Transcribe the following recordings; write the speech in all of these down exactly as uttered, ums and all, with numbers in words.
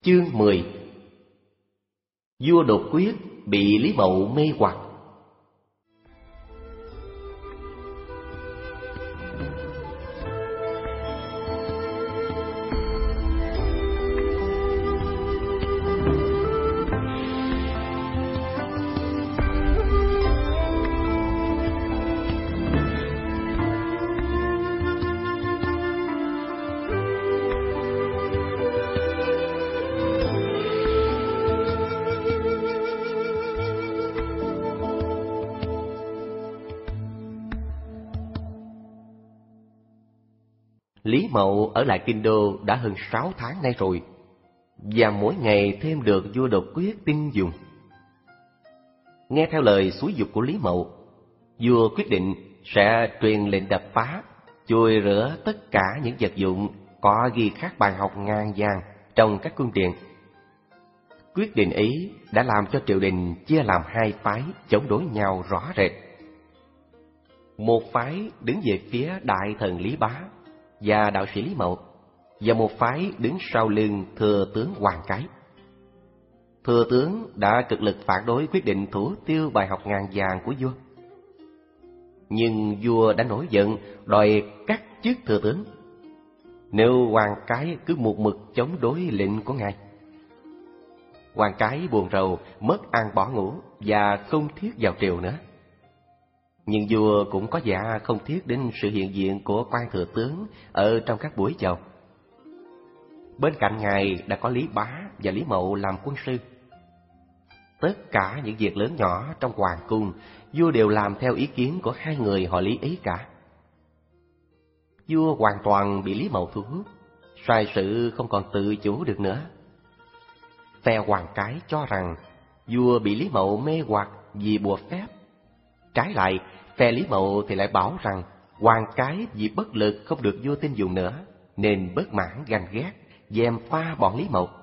Chương mười. Vua đột quyết bị Lý Mậu mê hoặc. Lý Mậu ở lại Kinh Đô đã hơn sáu tháng nay rồi, và mỗi ngày thêm được vua đột quyết tin dùng. Nghe theo lời xúi giục của Lý Mậu, vua quyết định sẽ truyền lệnh đập phá, chùi rửa tất cả những vật dụng có ghi khắc bài học ngàn vàng trong các cung điện. Quyết định ấy đã làm cho triều đình chia làm hai phái chống đối nhau rõ rệt. Một phái đứng về phía đại thần Lý Bá và đạo sĩ Lý Mậu, và một phái đứng sau lưng thừa tướng Hoàng Cái. Thừa tướng đã cực lực phản đối quyết định thủ tiêu bài học ngàn vàng của vua, nhưng vua đã nổi giận đòi cắt chức thừa tướng nếu Hoàng Cái cứ một mực chống đối lệnh của ngài. Hoàng Cái buồn rầu, mất ăn bỏ ngủ và không thiết vào triều nữa. Nhưng vua cũng có dạ không thiết đến sự hiện diện của quan thừa tướng ở trong các buổi chầu. Bên cạnh ngài đã có Lý Bá và Lý Mậu làm quân sư. Tất cả những việc lớn nhỏ trong hoàng cung, vua đều làm theo ý kiến của hai người họ Lý ấy cả. Vua hoàn toàn bị Lý Mậu thu hút, sai sự không còn tự chủ được nữa. Phe Hoàng Cái cho rằng vua bị Lý Mậu mê hoặc vì bùa phép. Trái lại, phe Lý Mậu thì lại bảo rằng Hoàng Cái vì bất lực không được vua tin dùng nữa, nên bất mãn ganh ghét, gièm pha bọn Lý Mậu.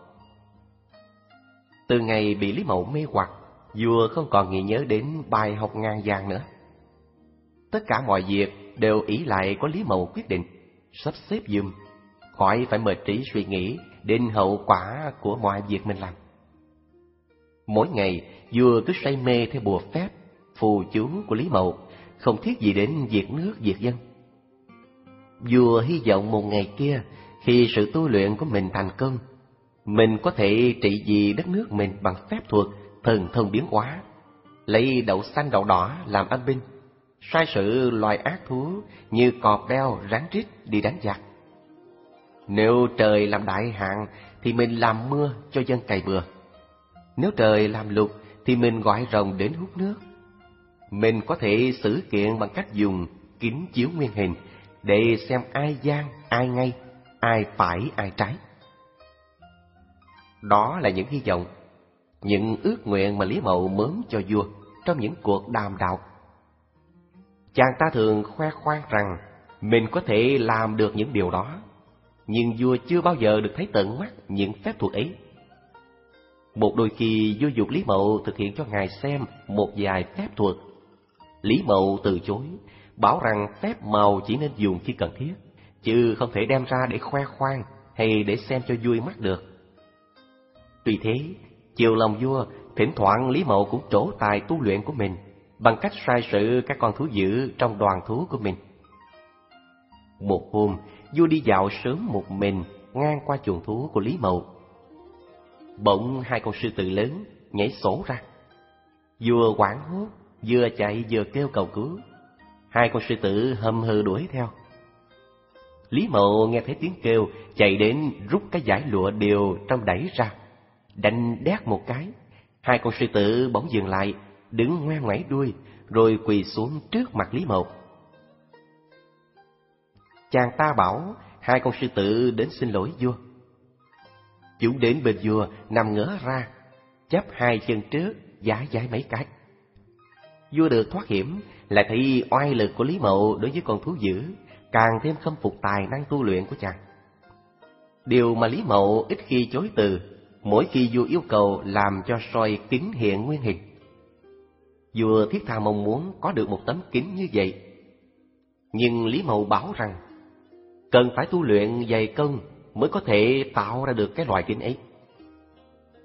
Từ ngày bị Lý Mậu mê hoặc, vua không còn nghĩ nhớ đến bài học ngàn vàng nữa. Tất cả mọi việc đều ỷ lại có Lý Mậu quyết định, sắp xếp giùm, khỏi phải mệt trí suy nghĩ đến hậu quả của mọi việc mình làm. Mỗi ngày, vua cứ say mê theo bùa phép, phù chú của Lý Mậu, không thiết gì đến diệt nước diệt dân. Vua hy vọng một ngày kia, khi sự tu luyện của mình thành công, mình có thể trị vì đất nước mình bằng phép thuật thần thông biến hóa, lấy đậu xanh đậu đỏ làm âm binh, sai sự loài ác thú như cọp đeo rắn rít đi đánh giặc. Nếu trời làm đại hạn thì mình làm mưa cho dân cày bừa. Nếu trời làm lụt thì mình gọi rồng đến hút nước. Mình có thể xử kiện bằng cách dùng kính chiếu nguyên hình để xem ai gian, ai ngay, ai phải, ai trái. Đó là những hy vọng, những ước nguyện mà Lý Mậu mớm cho vua trong những cuộc đàm đạo. Chàng ta thường khoe khoang rằng mình có thể làm được những điều đó, nhưng vua chưa bao giờ được thấy tận mắt những phép thuật ấy. Một đôi khi vua giục Lý Mậu thực hiện cho ngài xem một vài phép thuật. Lý Mậu từ chối, bảo rằng phép màu chỉ nên dùng khi cần thiết, chứ không thể đem ra để khoe khoang hay để xem cho vui mắt được. Tuy thế, chiều lòng vua, thỉnh thoảng Lý Mậu cũng trổ tài tu luyện của mình bằng cách sai sự các con thú dữ trong đoàn thú của mình. Một hôm, vua đi dạo sớm một mình ngang qua chuồng thú của Lý Mậu. Bỗng hai con sư tử lớn nhảy sổ ra. Vua hoảng hốt, vừa chạy vừa kêu cầu cứu. Hai con sư tử hầm hừ đuổi theo. Lý Mậu nghe thấy tiếng kêu, chạy đến rút cái dải lụa đều trong đẩy ra, đánh đét một cái. Hai con sư tử bỗng dừng lại, đứng ngoan ngoãy đuôi, rồi quỳ xuống trước mặt Lý Mậu. Chàng ta bảo hai con sư tử đến xin lỗi vua. Chúng đến bên vua nằm ngửa ra, chắp hai chân trước, vái vái mấy cái. Vua được thoát hiểm, lại thấy oai lực của Lý Mậu đối với con thú dữ, càng thêm khâm phục tài năng tu luyện của chàng. Điều mà Lý Mậu ít khi chối từ, mỗi khi vua yêu cầu làm cho soi kính hiện nguyên hình. Vua thiết tha mong muốn có được một tấm kính như vậy, nhưng Lý Mậu bảo rằng cần phải tu luyện dày công mới có thể tạo ra được cái loại kính ấy.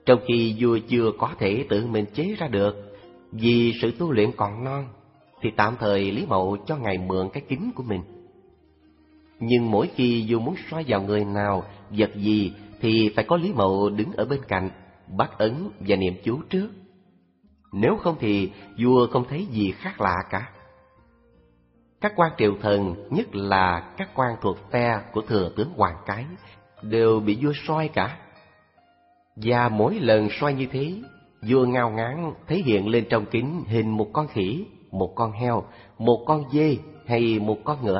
trong khi vua chưa có thể tự mình chế ra được, vì sự tu luyện còn non, thì tạm thời Lý Mậu cho ngài mượn cái kính của mình. Nhưng mỗi khi vua muốn soi vào người nào, vật gì, thì phải có Lý Mậu đứng ở bên cạnh, bắt ấn và niệm chú trước. Nếu không thì vua không thấy gì khác lạ cả. Các quan triều thần, nhất là các quan thuộc phe của thừa tướng Hoàng Cái, đều bị vua soi cả. Và mỗi lần soi như thế, vua ngao ngán thấy hiện lên trong kính hình một con khỉ, một con heo, một con dê hay một con ngựa.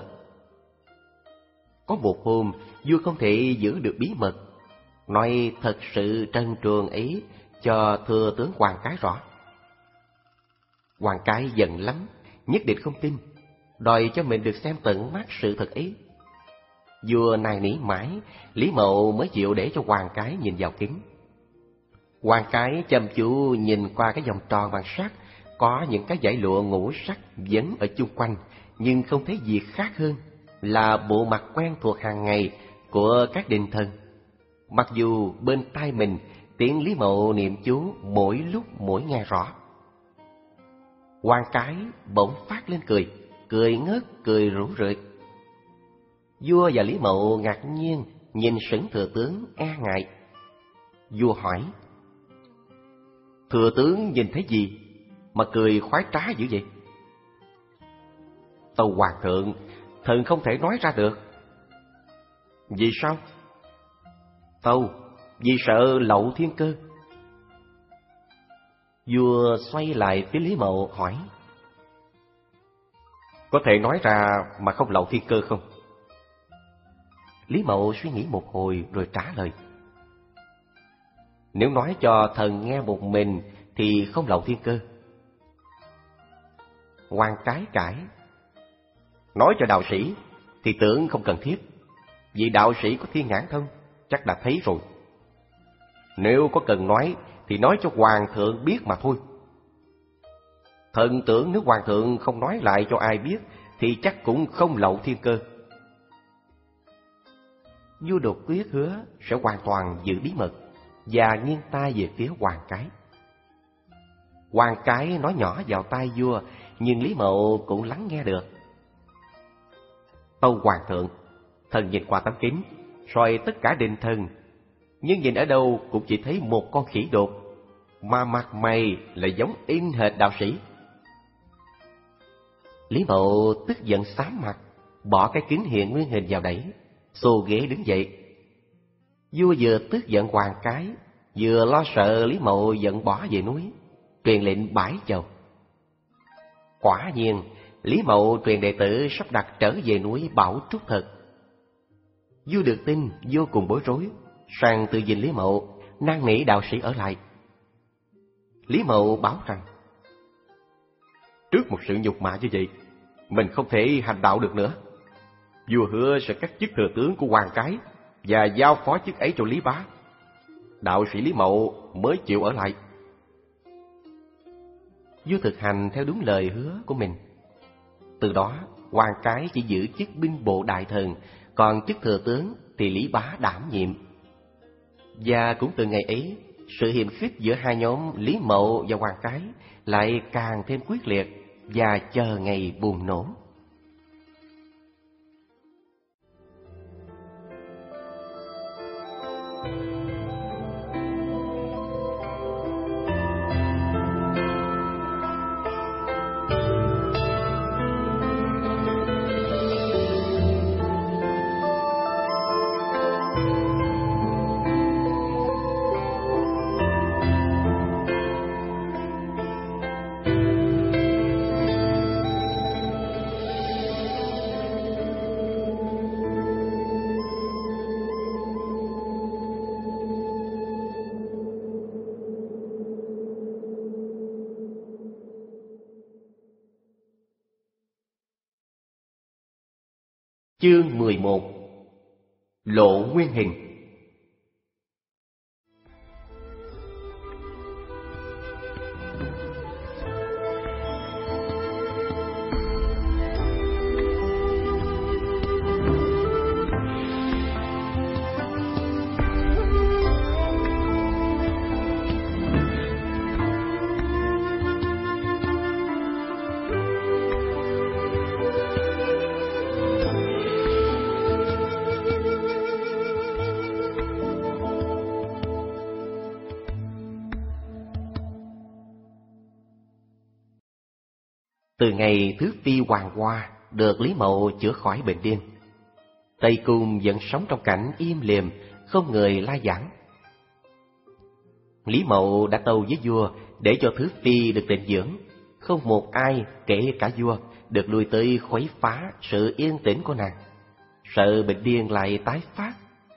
Có một hôm, vua không thể giữ được bí mật, nói thật sự trân truồng ấy cho thừa tướng Hoàng Cái rõ. Hoàng Cái giận lắm, nhất định không tin, đòi cho mình được xem tận mắt sự thật ấy. Vua nài nỉ mãi, Lý Mậu mới chịu để cho Hoàng Cái nhìn vào kính. Hoàng Cái chăm chú nhìn qua cái vòng tròn bằng sắt, có những cái dải lụa ngũ sắc vấn ở chung quanh, nhưng không thấy gì khác hơn là bộ mặt quen thuộc hàng ngày của các đình thần. Mặc dù bên tai mình tiếng Lý Mậu niệm chú mỗi lúc mỗi nghe rõ. Hoàng Cái bỗng phát lên cười, cười ngớt, cười rủ rượi. Vua và Lý Mậu ngạc nhiên nhìn sững thừa tướng e ngại. Vua hỏi: thừa tướng nhìn thấy gì mà cười khoái trá dữ vậy? Tâu hoàng thượng, thần không thể nói ra được. Vì sao? Tâu, vì sợ lậu thiên cơ. Vua xoay lại phía Lý Mậu hỏi: có thể nói ra mà không lậu thiên cơ không? Lý Mậu suy nghĩ một hồi rồi trả lời: nếu nói cho thần nghe một mình thì không lậu thiên cơ. Hoàng Cái cãi: nói cho đạo sĩ thì tưởng không cần thiết, vì đạo sĩ có thiên nhãn thông, chắc đã thấy rồi. Nếu có cần nói thì nói cho hoàng thượng biết mà thôi. Thần tưởng nếu hoàng thượng không nói lại cho ai biết thì chắc cũng không lậu thiên cơ. Vua đột quyết hứa sẽ hoàn toàn giữ bí mật và nghiêng tai về phía Hoàng Cái. Hoàng Cái nói nhỏ vào tai vua, nhưng Lý Mậu cũng lắng nghe được. Tâu hoàng thượng, thần nhìn qua tấm kính, soi tất cả đình thần, nhưng nhìn ở đâu cũng chỉ thấy một con khỉ đột, mà mặt mày lại giống in hệt đạo sĩ. Lý Mậu tức giận xám mặt, bỏ cái kính hiện nguyên hình vào đẩy, xô ghế đứng dậy. Vua vừa tức giận Hoàng Cái, vừa lo sợ Lý Mậu giận bỏ về núi, truyền lệnh bãi chầu. Quả nhiên, Lý Mậu truyền đệ tử sắp đặt trở về núi Bảo Trúc thật. Vua được tin vô cùng bối rối, sang từ dình Lý Mậu, năn nỉ đạo sĩ ở lại. Lý Mậu bảo rằng: trước một sự nhục mạ như vậy, mình không thể hành đạo được nữa. Vua hứa sẽ cắt chức thừa tướng của Hoàng Cái và giao phó chức ấy cho Lý Bá. Đạo sĩ Lý Mậu mới chịu ở lại. Vua thực hành theo đúng lời hứa của mình. Từ đó, Hoàng Cái chỉ giữ chức binh bộ đại thần, còn chức thừa tướng thì Lý Bá đảm nhiệm. Và cũng từ ngày ấy, sự hiềm khích giữa hai nhóm Lý Mậu và Hoàng Cái lại càng thêm quyết liệt và chờ ngày bùng nổ. Chương mười một. Lộ nguyên hình. Từ ngày Thứ Phi Hoàng Hoa được Lý Mậu chữa khỏi bệnh điên, Tây Cung vẫn sống trong cảnh im lìm, không người la giảng. Lý Mậu đã tâu với vua để cho Thứ Phi được tịnh dưỡng, không một ai, kể cả vua, được lui tới khuấy phá sự yên tĩnh của nàng, sợ bệnh điên lại tái phát.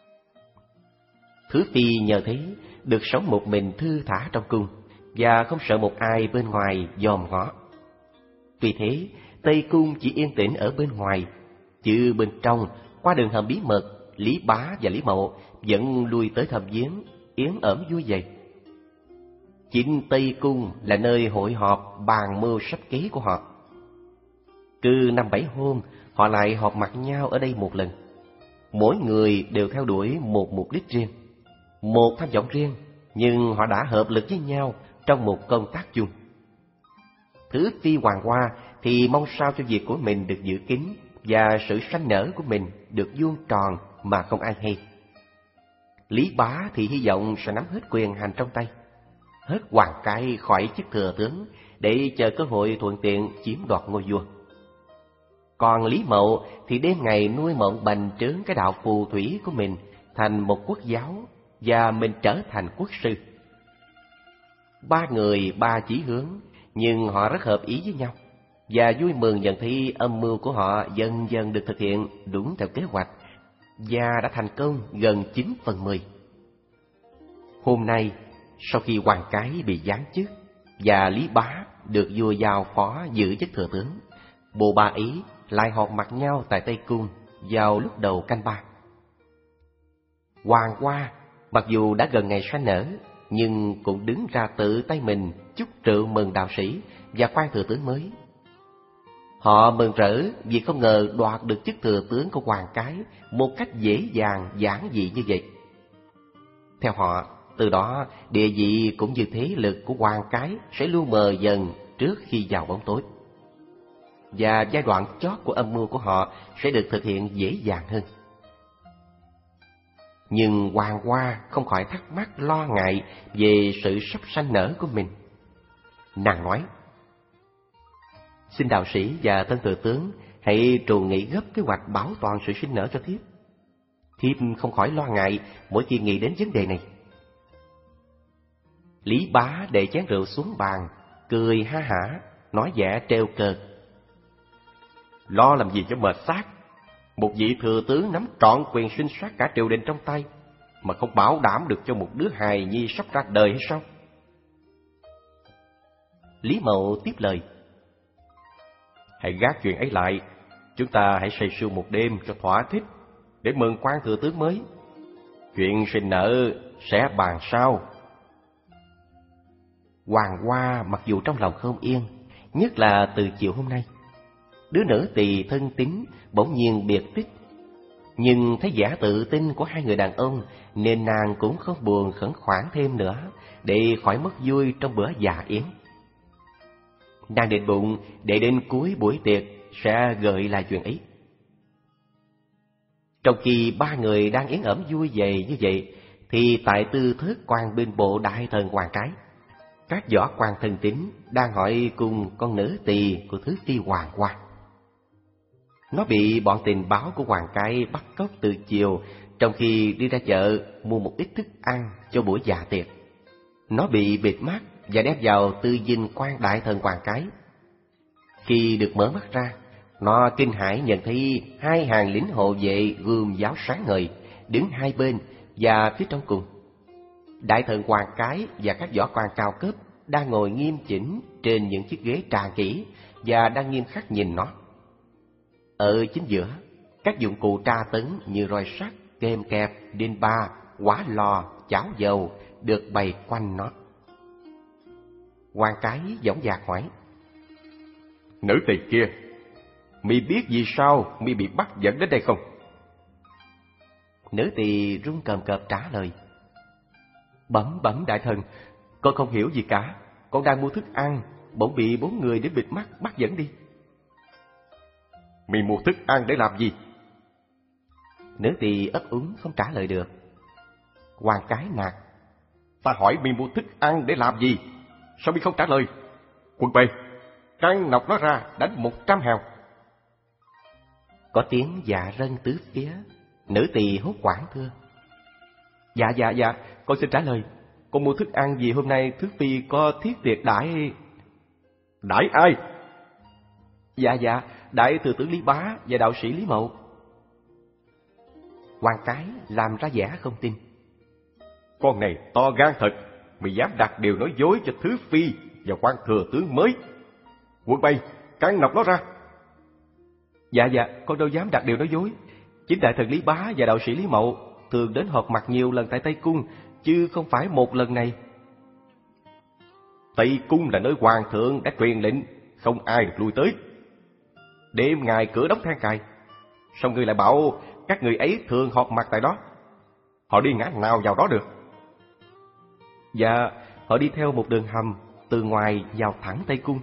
Thứ Phi nhờ thế được sống một mình thư thả trong cung, và không sợ một ai bên ngoài dòm ngó. Vì thế, Tây Cung chỉ yên tĩnh ở bên ngoài, chứ bên trong, qua đường hầm bí mật, Lý Bá và Lý Mậu vẫn lui tới thăm viếng, yến ẩm vui vầy. Chính Tây Cung là nơi hội họp bàn mưu sắp kế của họ. Cứ năm bảy hôm, họ lại họp mặt nhau ở đây một lần. Mỗi người đều theo đuổi một mục đích riêng, một tham vọng riêng, nhưng họ đã hợp lực với nhau trong một công tác chung. Thứ Phi Hoàng Hoa thì mong sao cho việc của mình được giữ kín, và sự sanh nở của mình được vuông tròn mà không ai hay. Lý Bá thì hy vọng sẽ nắm hết quyền hành trong tay, hết hoàng cái khỏi chức thừa tướng, để chờ cơ hội thuận tiện chiếm đoạt ngôi vua. Còn Lý Mậu thì đêm ngày nuôi mộng bành trướng cái đạo phù thủy của mình thành một quốc giáo, và mình trở thành quốc sư. Ba người ba chí hướng, nhưng họ rất hợp ý với nhau, và vui mừng nhận thấy âm mưu của họ dần dần được thực hiện đúng theo kế hoạch, và đã thành công gần chín phần mười. Hôm nay, sau khi hoàng cái bị giáng chức và Lý Bá được vua giao phó giữ chức thừa tướng, bộ ba Ý lại họp mặt nhau tại Tây Cung vào lúc đầu canh ba. Hoàng Hoa mặc dù đã gần ngày sanh nở, nhưng cũng đứng ra tự tay mình chúc rượu mừng đạo sĩ và khoan thừa tướng mới. Họ mừng rỡ vì không ngờ đoạt được chức thừa tướng của hoàng cái một cách dễ dàng giản dị như vậy. Theo họ, từ đó địa vị cũng như thế lực của hoàng cái sẽ lu mờ dần trước khi vào bóng tối, và giai đoạn chót của âm mưu của họ sẽ được thực hiện dễ dàng hơn. Nhưng Hoàng Hoa không khỏi thắc mắc lo ngại về sự sắp sanh nở của mình. Nàng nói: "Xin đạo sĩ và tân thừa tướng hãy trù nghị gấp kế hoạch bảo toàn sự sinh nở cho thiếp. Thiếp không khỏi lo ngại mỗi khi nghĩ đến vấn đề này." Lý Bá để chén rượu xuống bàn, cười ha hả, nói vẻ trêu cợt: "Lo làm gì cho mệt xác? Một vị thừa tướng nắm trọn quyền sinh sát cả triều đình trong tay, mà không bảo đảm được cho một đứa hài nhi sắp ra đời hay sao?" Lý Mậu tiếp lời: "Hãy gác chuyện ấy lại, chúng ta hãy say sưa một đêm cho thỏa thích, để mừng quan thừa tướng mới. Chuyện sinh nở sẽ bàn sau." Hoàng Hoa mặc dù trong lòng không yên, nhất là từ chiều hôm nay, đứa nữ tỳ thân tín bỗng nhiên biệt tích. Nhưng thấy vẻ tự tin của hai người đàn ông, nên nàng cũng không buồn khẩn khoản thêm nữa, để khỏi mất vui trong bữa dạ yến. Nàng định bụng để đến cuối buổi tiệc sẽ gợi lại chuyện ấy. Trong khi ba người đang yến ẩm vui vầy như vậy, thì tại tư thất quan bên bộ đại thần hoàng cái, các võ quan thân tín đang hỏi cùng con nữ tỳ của Thứ Phi Hoàng Hoa. Nó bị bọn tình báo của hoàng cái bắt cóc từ chiều, trong khi đi ra chợ mua một ít thức ăn cho buổi dạ tiệc. Nó bị bịt mắt và đem vào tư dinh quan đại thần hoàng cái. Khi được mở mắt ra, nó kinh hãi nhận thấy hai hàng lính hộ vệ gươm giáo sáng ngời đứng hai bên, và phía trong cùng, đại thần hoàng cái và các võ quan cao cấp đang ngồi nghiêm chỉnh trên những chiếc ghế trà kỹ và đang nghiêm khắc nhìn nó. Ở chính giữa, các dụng cụ tra tấn như roi sắt, kềm kẹp, đinh ba, quả lò, chảo dầu được bày quanh nó. Hoàng cái dõng dạc hỏi: "Nữ tỳ kia, mi biết vì sao mi bị bắt dẫn đến đây không?" Nữ tỳ run cầm cập trả lời: "Bẩm bẩm đại thần, con không hiểu gì cả. Con đang mua thức ăn, bỗng bị bốn người đến bịt mắt bắt dẫn đi." "Mi mua thức ăn để làm gì?" Nữ tỳ ấp úng không trả lời được. Hoàng cái nạt: "Ta hỏi mi mua thức ăn để làm gì? Sao mi không trả lời? Quân bê, căng nọc nó ra, đánh một trăm hào. Có tiếng dạ rân tứ phía. Nữ tỳ hốt hoảng thưa: Dạ dạ dạ, con xin trả lời. Con mua thức ăn vì hôm nay Thứ Phi có thiết tiệc đãi. Đãi ai? Dạ dạ, đại thừa tử Lý Bá và đạo sĩ Lý Mậu. Quan Cái làm ra vẻ không tin. Con này to gan thật, mày dám đặt điều nói dối cho Thứ Phi và quan thừa tướng mới. Quân Bay, căng nọc nó ra. Dạ dạ, con đâu dám đặt điều nói dối. Chính đại thần Lý Bá và đạo sĩ Lý Mậu thường đến họp mặt nhiều lần tại Tây Cung, chứ không phải một lần này. Tây Cung là nơi hoàng thượng đã truyền lệnh, không ai được lui tới. Đêm ngày cửa đóng then cài, sao ngươi lại bảo các người ấy thường họp mặt tại đó? Họ đi ngã nào vào đó được? Dạ, họ đi theo một đường hầm từ ngoài vào thẳng Tây Cung.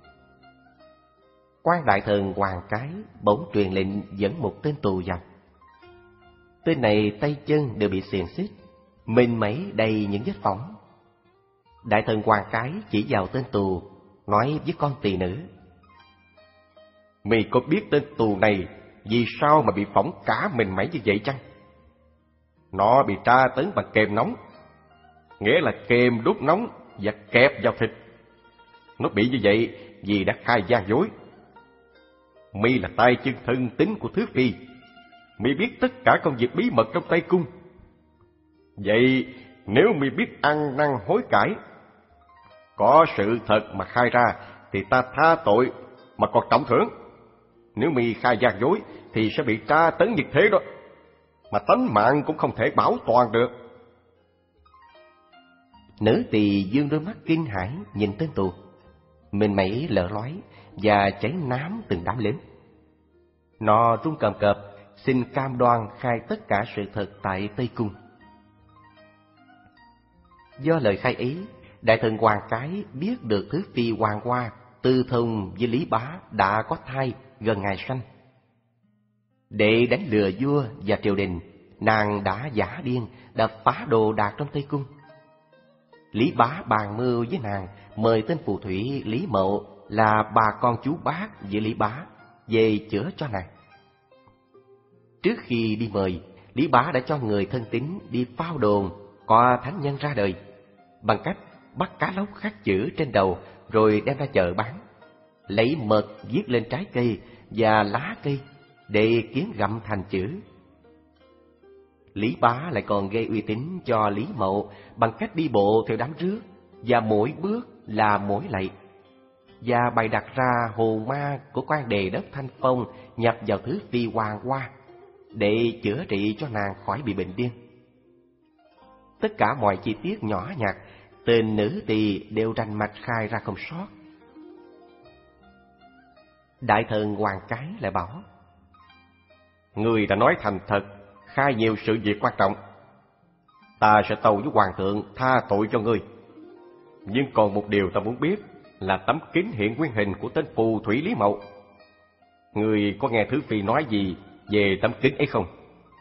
Quan đại thần Hoàng Cái bỗng truyền lệnh dẫn một tên tù vào. Tên này tay chân đều bị xiềng xích, mình mẩy đầy những vết phỏng. Đại thần Hoàng Cái chỉ vào tên tù, nói với con tỳ nữ: Mày có biết tên tù này vì sao mà bị phỏng cả mình mẩy như vậy chăng? Nó bị tra tấn bằng kềm nóng, nghĩa là kềm đốt nóng và kẹp vào thịt. Nó bị như vậy vì đã khai gian dối. Mi là tay chân thân tín của Thứ Phi, Mi biết tất cả công việc bí mật trong Tây Cung. Vậy nếu Mi biết ăn năn hối cải, có sự thật mà khai ra, thì ta tha tội mà còn trọng thưởng. Nếu Mi khai gian dối thì sẽ bị tra tấn như thế đó, mà tánh mạng cũng không thể bảo toàn được. Nữ tỳ dương đôi mắt kinh hãi nhìn tên tù, mình mẩy lở lói và cháy nám từng đám lớn. Nó run cầm cập xin cam đoan khai tất cả sự thật tại Tây Cung. Do lời khai ấy, đại thần Hoàng Cái biết được Thứ Phi Hoàng Hoa tư thông với Lý Bá đã có thai gần ngày sanh. Để đánh lừa vua và triều đình, nàng đã giả điên, đã phá đồ đạc trong Tây Cung. Lý Bá bàn mưu với nàng, mời tên phù thủy Lý Mậu là bà con chú bác với Lý Bá về chữa cho nàng. Trước khi đi mời, Lý Bá đã cho người thân tín đi phao đồn có thánh nhân ra đời, bằng cách bắt cá lóc khắc chữ trên đầu rồi đem ra chợ bán, lấy mật viết lên trái cây và lá cây để kiến gặm thành chữ. Lý Bá lại còn gây uy tín cho Lý Mậu bằng cách đi bộ theo đám rước, và mỗi bước là mỗi lạy, và bày đặt ra hồn ma của quan đề đất Thanh Phong nhập vào Thứ Phi Hoàng Hoa để chữa trị cho nàng khỏi bị bệnh điên. Tất cả mọi chi tiết nhỏ nhặt, tên nữ tỳ đều rành mạch khai ra không sót. Đại thần Hoàng Cái lại bảo: Người đã nói thành thật, khai nhiều sự việc quan trọng. Ta sẽ tâu với hoàng thượng tha tội cho ngươi. Nhưng còn một điều ta muốn biết là tấm kính hiện nguyên hình của tên phù thủy Lý Mậu. Ngươi có nghe Thứ Phi nói gì về tấm kính ấy không?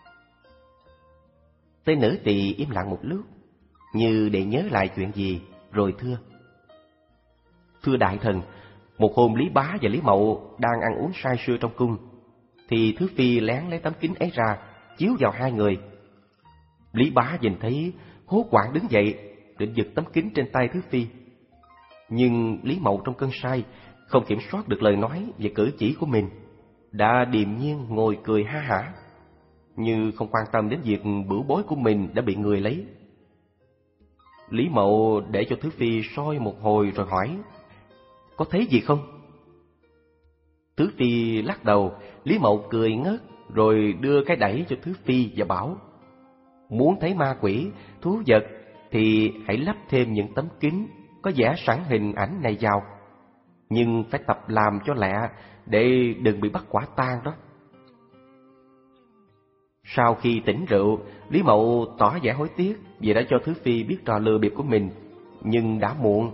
Tên nữ tỳ im lặng một lúc, như để nhớ lại chuyện gì, rồi thưa: Thưa đại thần, một hôm Lý Bá và Lý Mậu đang ăn uống say sưa trong cung, thì Thứ Phi lén lấy tấm kính ấy ra chiếu vào hai người. Lý Bá nhìn thấy hốt hoảng đứng dậy định giật tấm kính trên tay Thứ Phi, nhưng Lý Mậu trong cơn say không kiểm soát được lời nói và cử chỉ của mình, đã điềm nhiên ngồi cười ha hả, như không quan tâm đến việc bửu bối của mình đã bị người lấy. Lý Mậu để cho Thứ Phi soi một hồi rồi hỏi: Có thấy gì không? Thứ Phi lắc đầu. Lý Mậu cười ngất rồi đưa cái đẩy cho Thứ Phi và bảo: Muốn thấy ma quỷ, thú vật thì hãy lắp thêm những tấm kính có vẽ sẵn hình ảnh này vào, nhưng phải tập làm cho lẹ để đừng bị bắt quả tang đó. Sau khi tỉnh rượu, Lý Mậu tỏ vẻ hối tiếc vì đã cho Thứ Phi biết trò lừa bịp của mình, nhưng đã muộn.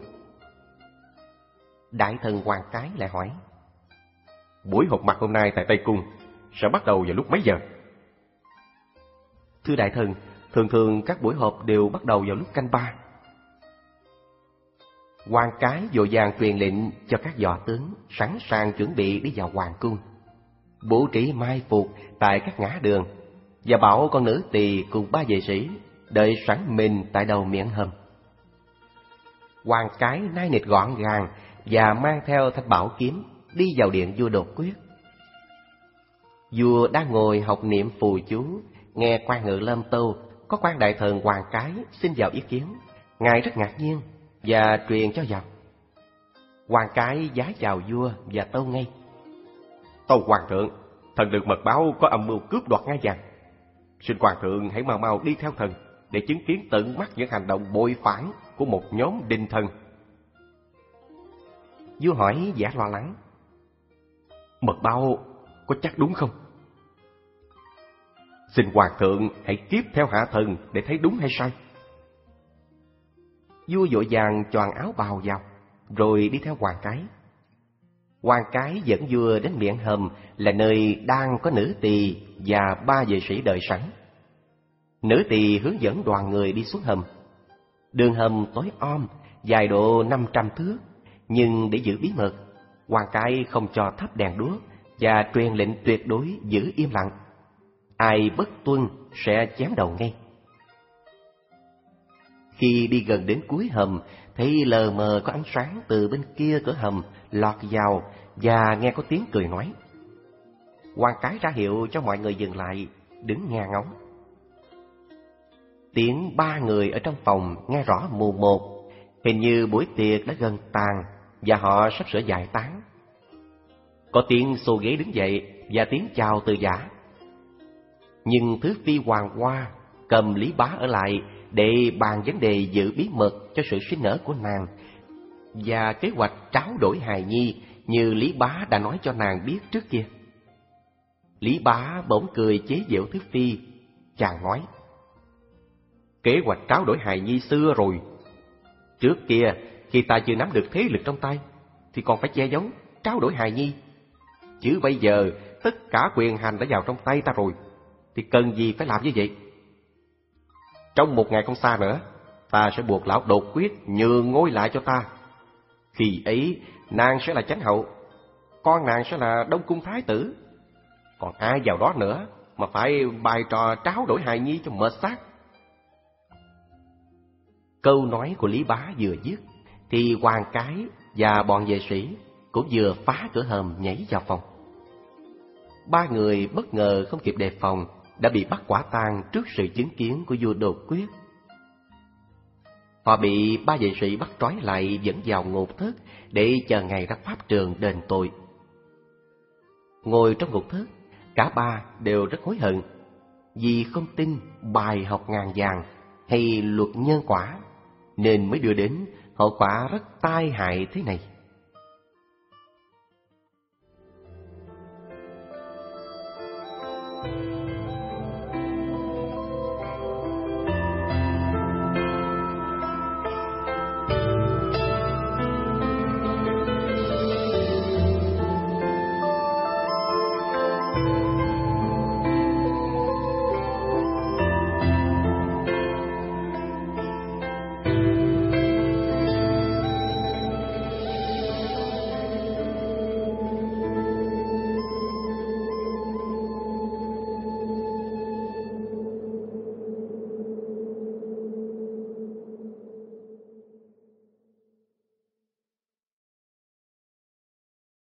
Đại thần Hoàng Cái lại hỏi: Buổi họp mặt hôm nay tại Tây Cung sẽ bắt đầu vào lúc mấy giờ? Thưa đại thần, thường thường các buổi họp đều bắt đầu vào lúc canh ba. Quan Cái vội vàng truyền lệnh cho các võ tướng sẵn sàng chuẩn bị đi vào hoàng cung, bố trí mai phục tại các ngã đường, và bảo con nữ tỳ cùng ba vệ sĩ đợi sẵn mình tại đầu miệng hầm. Quan Cái nai nịt gọn gàng và mang theo thanh bảo kiếm đi vào điện vua Đột Quyết. Vua đang ngồi học niệm phù chú, nghe quan ngự Lâm Tâu có quan đại thần Quan Cái xin vào ý kiến. Ngài rất ngạc nhiên và truyền cho vào. Quan Cái vái chào vua và tâu ngay: Tâu hoàng thượng, thần được mật báo có âm mưu cướp đoạt ngai vàng. Xin hoàng thượng hãy mau mau đi theo thần để chứng kiến tận mắt những hành động bội phản của một nhóm đinh thần. Vua hỏi vẻ lo lắng: Mật báo có chắc đúng không? Xin hoàng thượng hãy kiếp theo hạ thần để thấy đúng hay sai. Vua vội vàng choàng áo bào vào, rồi đi theo Quan Cái. Quan Cái dẫn vua đến miệng hầm là nơi đang có nữ tỳ và ba vệ sĩ đợi sẵn. Nữ tỳ hướng dẫn đoàn người đi xuống hầm. Đường hầm tối om, dài độ năm trăm thước, nhưng để giữ bí mật, Quan Cái không cho thắp đèn đuốc và truyền lệnh tuyệt đối giữ im lặng. Ai bất tuân sẽ chém đầu ngay. Khi đi gần đến cuối hầm, thấy lờ mờ có ánh sáng từ bên kia cửa hầm lọt vào và nghe có tiếng cười nói. Quan Cái ra hiệu cho mọi người dừng lại, đứng nghe ngóng. Tiếng ba người ở trong phòng nghe rõ mù một, hình như buổi tiệc đã gần tàn và họ sắp sửa giải tán. Có tiếng xô ghế đứng dậy và tiếng chào từ giả. Nhưng Thứ Phi Hoàng Hoa cầm Lý Bá ở lại để bàn vấn đề giữ bí mật cho sự sinh nở của nàng và kế hoạch tráo đổi hài nhi như Lý Bá đã nói cho nàng biết trước kia. Lý Bá bỗng cười chế giễu Thứ Phi, chàng nói: Kế hoạch tráo đổi hài nhi xưa rồi. Trước kia, khi ta chưa nắm được thế lực trong tay, thì còn phải che giấu, tráo đổi hài nhi. Chứ bây giờ, tất cả quyền hành đã vào trong tay ta rồi, thì cần gì phải làm như vậy? Trong một ngày không xa nữa, ta sẽ buộc lão Đột Quyết nhường ngôi lại cho ta. Khi ấy, nàng sẽ là chánh hậu, con nàng sẽ là Đông Cung Thái tử. Còn ai vào đó nữa mà phải bài trò tráo đổi hài nhi cho mệt xác. Câu nói của Lý Bá vừa dứt, thì Quan Cái và bọn vệ sĩ cũng vừa phá cửa hầm nhảy vào phòng. Ba người bất ngờ không kịp đề phòng đã bị bắt quả tang trước sự chứng kiến của vua Đột Quyết. Họ bị ba vệ sĩ bắt trói lại dẫn vào ngục thất để chờ ngày ra pháp trường đền tội. Ngồi trong ngục thất, cả ba đều rất hối hận vì không tin bài học ngàn vàng hay luật nhân quả, nên mới đưa đến hậu quả rất tai hại thế này.